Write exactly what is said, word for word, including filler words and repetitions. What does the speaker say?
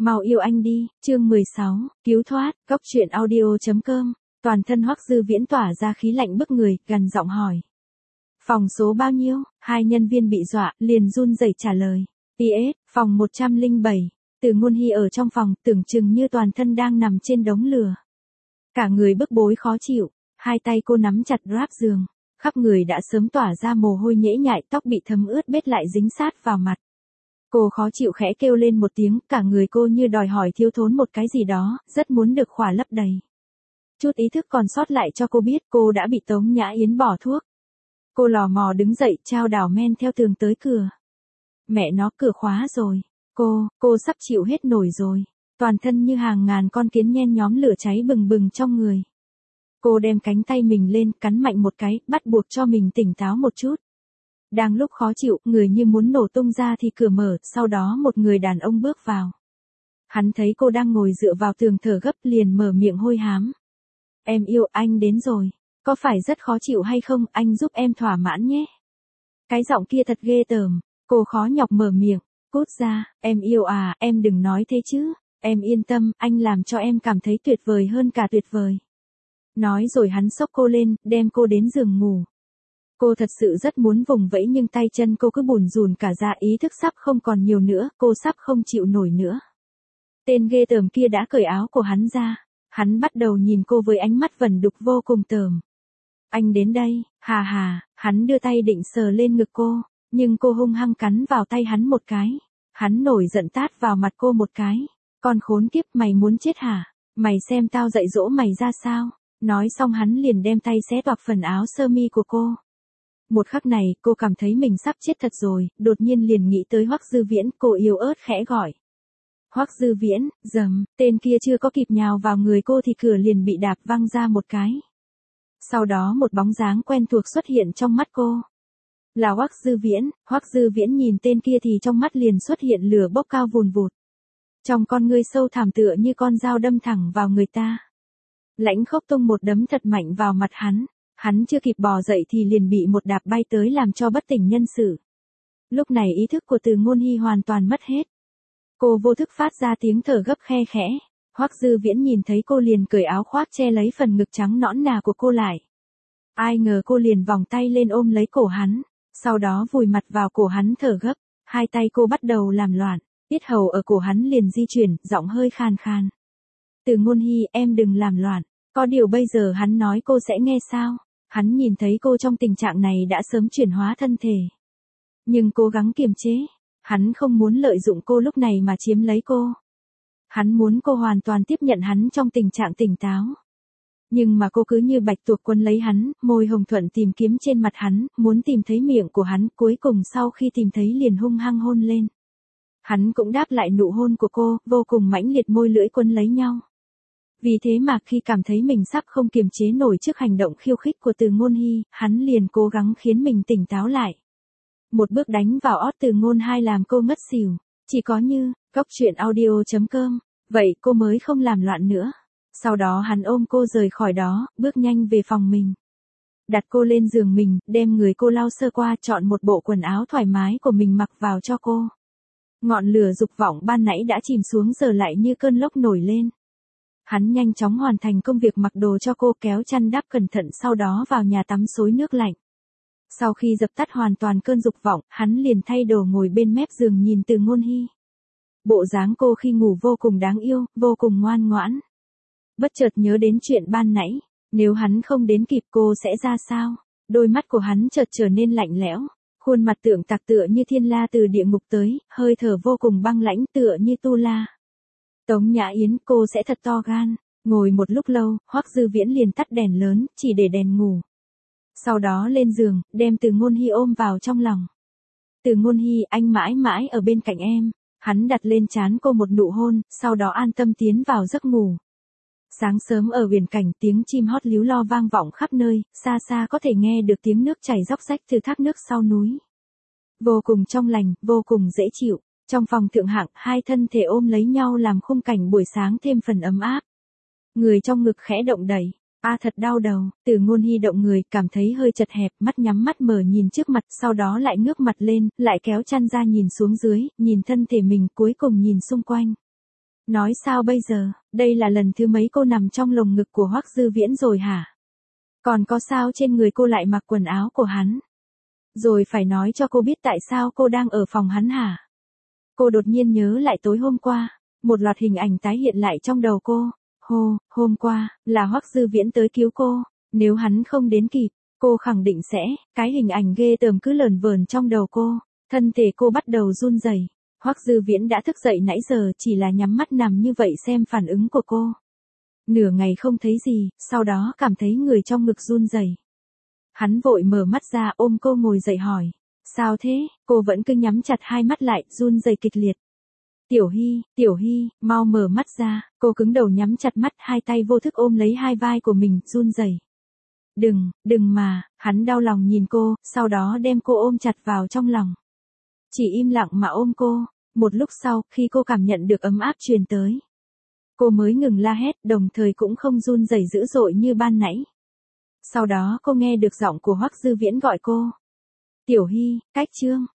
Mau yêu anh đi, chương mười sáu, cứu thoát, góc truyện audio chấm com. Toàn thân Hoắc Dư Viễn tỏa ra khí lạnh bức người, gần giọng hỏi. Phòng số bao nhiêu? Hai nhân viên bị dọa, liền run rẩy trả lời. pê ét, phòng một trăm lẻ bảy. Từ Ngôn Hy ở trong phòng, tưởng chừng như toàn thân đang nằm trên đống lửa. Cả người bức bối khó chịu, hai tay cô nắm chặt ráp giường, khắp người đã sớm tỏa ra mồ hôi nhễ nhại, tóc bị thấm ướt bết lại dính sát vào mặt. Cô khó chịu khẽ kêu lên một tiếng, cả người cô như đòi hỏi thiếu thốn một cái gì đó, rất muốn được khỏa lấp đầy. Chút ý thức còn sót lại cho cô biết cô đã bị Tống Nhã Yến bỏ thuốc. Cô lò mò đứng dậy, trao đảo men theo tường tới cửa. Mẹ nó, cửa khóa rồi. Cô, cô sắp chịu hết nổi rồi. Toàn thân như hàng ngàn con kiến nhen nhóm lửa cháy bừng bừng trong người. Cô đem cánh tay mình lên, cắn mạnh một cái, bắt buộc cho mình tỉnh táo một chút. Đang lúc khó chịu, người như muốn nổ tung ra thì cửa mở, sau đó một người đàn ông bước vào. Hắn thấy cô đang ngồi dựa vào tường thở gấp liền mở miệng hôi hám. Em yêu, anh đến rồi. Có phải rất khó chịu hay không, anh giúp em thỏa mãn nhé. Cái giọng kia thật ghê tởm, cô khó nhọc mở miệng. Cút ra, em yêu à, em đừng nói thế chứ. Em yên tâm, anh làm cho em cảm thấy tuyệt vời hơn cả tuyệt vời. Nói rồi hắn xốc cô lên, đem cô đến giường ngủ. Cô thật sự rất muốn vùng vẫy nhưng tay chân cô cứ bủn rủn cả ra, ý thức sắp không còn nhiều nữa, cô sắp không chịu nổi nữa. Tên ghê tởm kia đã cởi áo của hắn ra, hắn bắt đầu nhìn cô với ánh mắt vẩn đục vô cùng tởm. Anh đến đây, hà hà, hắn đưa tay định sờ lên ngực cô, nhưng cô hung hăng cắn vào tay hắn một cái. Hắn nổi giận tát vào mặt cô một cái. Con khốn kiếp, mày muốn chết hả? Mày xem tao dạy dỗ mày ra sao? Nói xong hắn liền đem tay xé toạc phần áo sơ mi của cô. Một khắc này, cô cảm thấy mình sắp chết thật rồi, đột nhiên liền nghĩ tới Hoắc Dư Viễn, cô yếu ớt khẽ gọi. Hoắc Dư Viễn, dầm, tên kia chưa có kịp nhào vào người cô thì cửa liền bị đạp văng ra một cái. Sau đó một bóng dáng quen thuộc xuất hiện trong mắt cô. Là Hoắc Dư Viễn. Hoắc Dư Viễn nhìn tên kia thì trong mắt liền xuất hiện lửa bốc cao vùn vụt. Trong con ngươi sâu thẳm tựa như con dao đâm thẳng vào người ta. Lãnh Khốc tung một đấm thật mạnh vào mặt hắn. Hắn chưa kịp bò dậy thì liền bị một đạp bay tới làm cho bất tỉnh nhân sự. Lúc này ý thức của Từ Ngôn Hy hoàn toàn mất hết. Cô vô thức phát ra tiếng thở gấp khe khẽ. Hoắc Dư Viễn nhìn thấy cô liền cởi áo khoác che lấy phần ngực trắng nõn nà của cô lại. Ai ngờ cô liền vòng tay lên ôm lấy cổ hắn, sau đó vùi mặt vào cổ hắn thở gấp, hai tay cô bắt đầu làm loạn, yết hầu ở cổ hắn liền di chuyển, giọng hơi khan khan. Từ Ngôn Hy, em đừng làm loạn, có điều bây giờ hắn nói cô sẽ nghe sao? Hắn nhìn thấy cô trong tình trạng này đã sớm chuyển hóa thân thể. Nhưng cố gắng kiềm chế, hắn không muốn lợi dụng cô lúc này mà chiếm lấy cô. Hắn muốn cô hoàn toàn tiếp nhận hắn trong tình trạng tỉnh táo. Nhưng mà cô cứ như bạch tuộc quấn lấy hắn, môi hồng thuận tìm kiếm trên mặt hắn, muốn tìm thấy miệng của hắn, cuối cùng sau khi tìm thấy liền hung hăng hôn lên. Hắn cũng đáp lại nụ hôn của cô, vô cùng mãnh liệt, môi lưỡi quấn lấy nhau. Vì thế mà khi cảm thấy mình sắp không kiềm chế nổi trước hành động khiêu khích của Từ Ngôn Hy, hắn liền cố gắng khiến mình tỉnh táo lại. Một bước đánh vào ót Từ Ngôn Hai làm cô ngất xỉu. Chỉ có như, góc truyện audio chấm com, vậy cô mới không làm loạn nữa. Sau đó hắn ôm cô rời khỏi đó, bước nhanh về phòng mình. Đặt cô lên giường mình, đem người cô lau sơ qua, chọn một bộ quần áo thoải mái của mình mặc vào cho cô. Ngọn lửa dục vọng ban nãy đã chìm xuống giờ lại như cơn lốc nổi lên. Hắn nhanh chóng hoàn thành công việc mặc đồ cho cô, kéo chăn đắp cẩn thận, sau đó vào nhà tắm xối nước lạnh. Sau khi dập tắt hoàn toàn cơn dục vọng, hắn liền thay đồ ngồi bên mép giường nhìn Từ Ngôn Hy. Bộ dáng cô khi ngủ vô cùng đáng yêu, vô cùng ngoan ngoãn. Bất chợt nhớ đến chuyện ban nãy, nếu hắn không đến kịp cô sẽ ra sao? Đôi mắt của hắn chợt trở nên lạnh lẽo, khuôn mặt tượng tạc tựa như thiên la từ địa ngục tới, hơi thở vô cùng băng lãnh tựa như tu la. Tống Nhã Yến, cô sẽ thật to gan. Ngồi một lúc lâu, Hoắc Dư Viễn liền tắt đèn lớn, chỉ để đèn ngủ. Sau đó lên giường, đem Từ Ngôn Hy ôm vào trong lòng. Từ Ngôn Hy, anh mãi mãi ở bên cạnh em. Hắn đặt lên trán cô một nụ hôn, sau đó an tâm tiến vào giấc ngủ. Sáng sớm ở biển cảnh, tiếng chim hót líu lo vang vọng khắp nơi, xa xa có thể nghe được tiếng nước chảy róc rách từ thác nước sau núi. Vô cùng trong lành, vô cùng dễ chịu. Trong phòng thượng hạng, hai thân thể ôm lấy nhau làm khung cảnh buổi sáng thêm phần ấm áp. Người trong ngực khẽ động đẩy. A à, thật đau đầu. Từ Ngôn Hy động người, cảm thấy hơi chật hẹp, mắt nhắm mắt mở nhìn trước mặt, sau đó lại ngước mặt lên, lại kéo chăn ra nhìn xuống dưới, nhìn thân thể mình, cuối cùng nhìn xung quanh. Nói sao bây giờ, đây là lần thứ mấy cô nằm trong lồng ngực của Hoắc Dư Viễn rồi hả? Còn có sao trên người cô lại mặc quần áo của hắn? Rồi phải nói cho cô biết tại sao cô đang ở phòng hắn hả? Cô đột nhiên nhớ lại tối hôm qua, một loạt hình ảnh tái hiện lại trong đầu cô. Hô, hôm qua, là Hoắc Dư Viễn tới cứu cô, nếu hắn không đến kịp, cô khẳng định sẽ, cái hình ảnh ghê tởm cứ lờn vờn trong đầu cô, thân thể cô bắt đầu run rẩy. Hoắc Dư Viễn đã thức dậy nãy giờ chỉ là nhắm mắt nằm như vậy xem phản ứng của cô. Nửa ngày không thấy gì, sau đó cảm thấy người trong ngực run rẩy. Hắn vội mở mắt ra ôm cô ngồi dậy hỏi. Sao thế, cô vẫn cứ nhắm chặt hai mắt lại, run rẩy kịch liệt. Tiểu Hy, Tiểu Hy, mau mở mắt ra, cô cứng đầu nhắm chặt mắt, hai tay vô thức ôm lấy hai vai của mình, run rẩy. Đừng, đừng mà, hắn đau lòng nhìn cô, sau đó đem cô ôm chặt vào trong lòng. Chỉ im lặng mà ôm cô, một lúc sau, khi cô cảm nhận được ấm áp truyền tới, cô mới ngừng la hét, đồng thời cũng không run rẩy dữ dội như ban nãy. Sau đó cô nghe được giọng của Hoắc Dư Viễn gọi cô. Tiểu Hy, Cách Trương,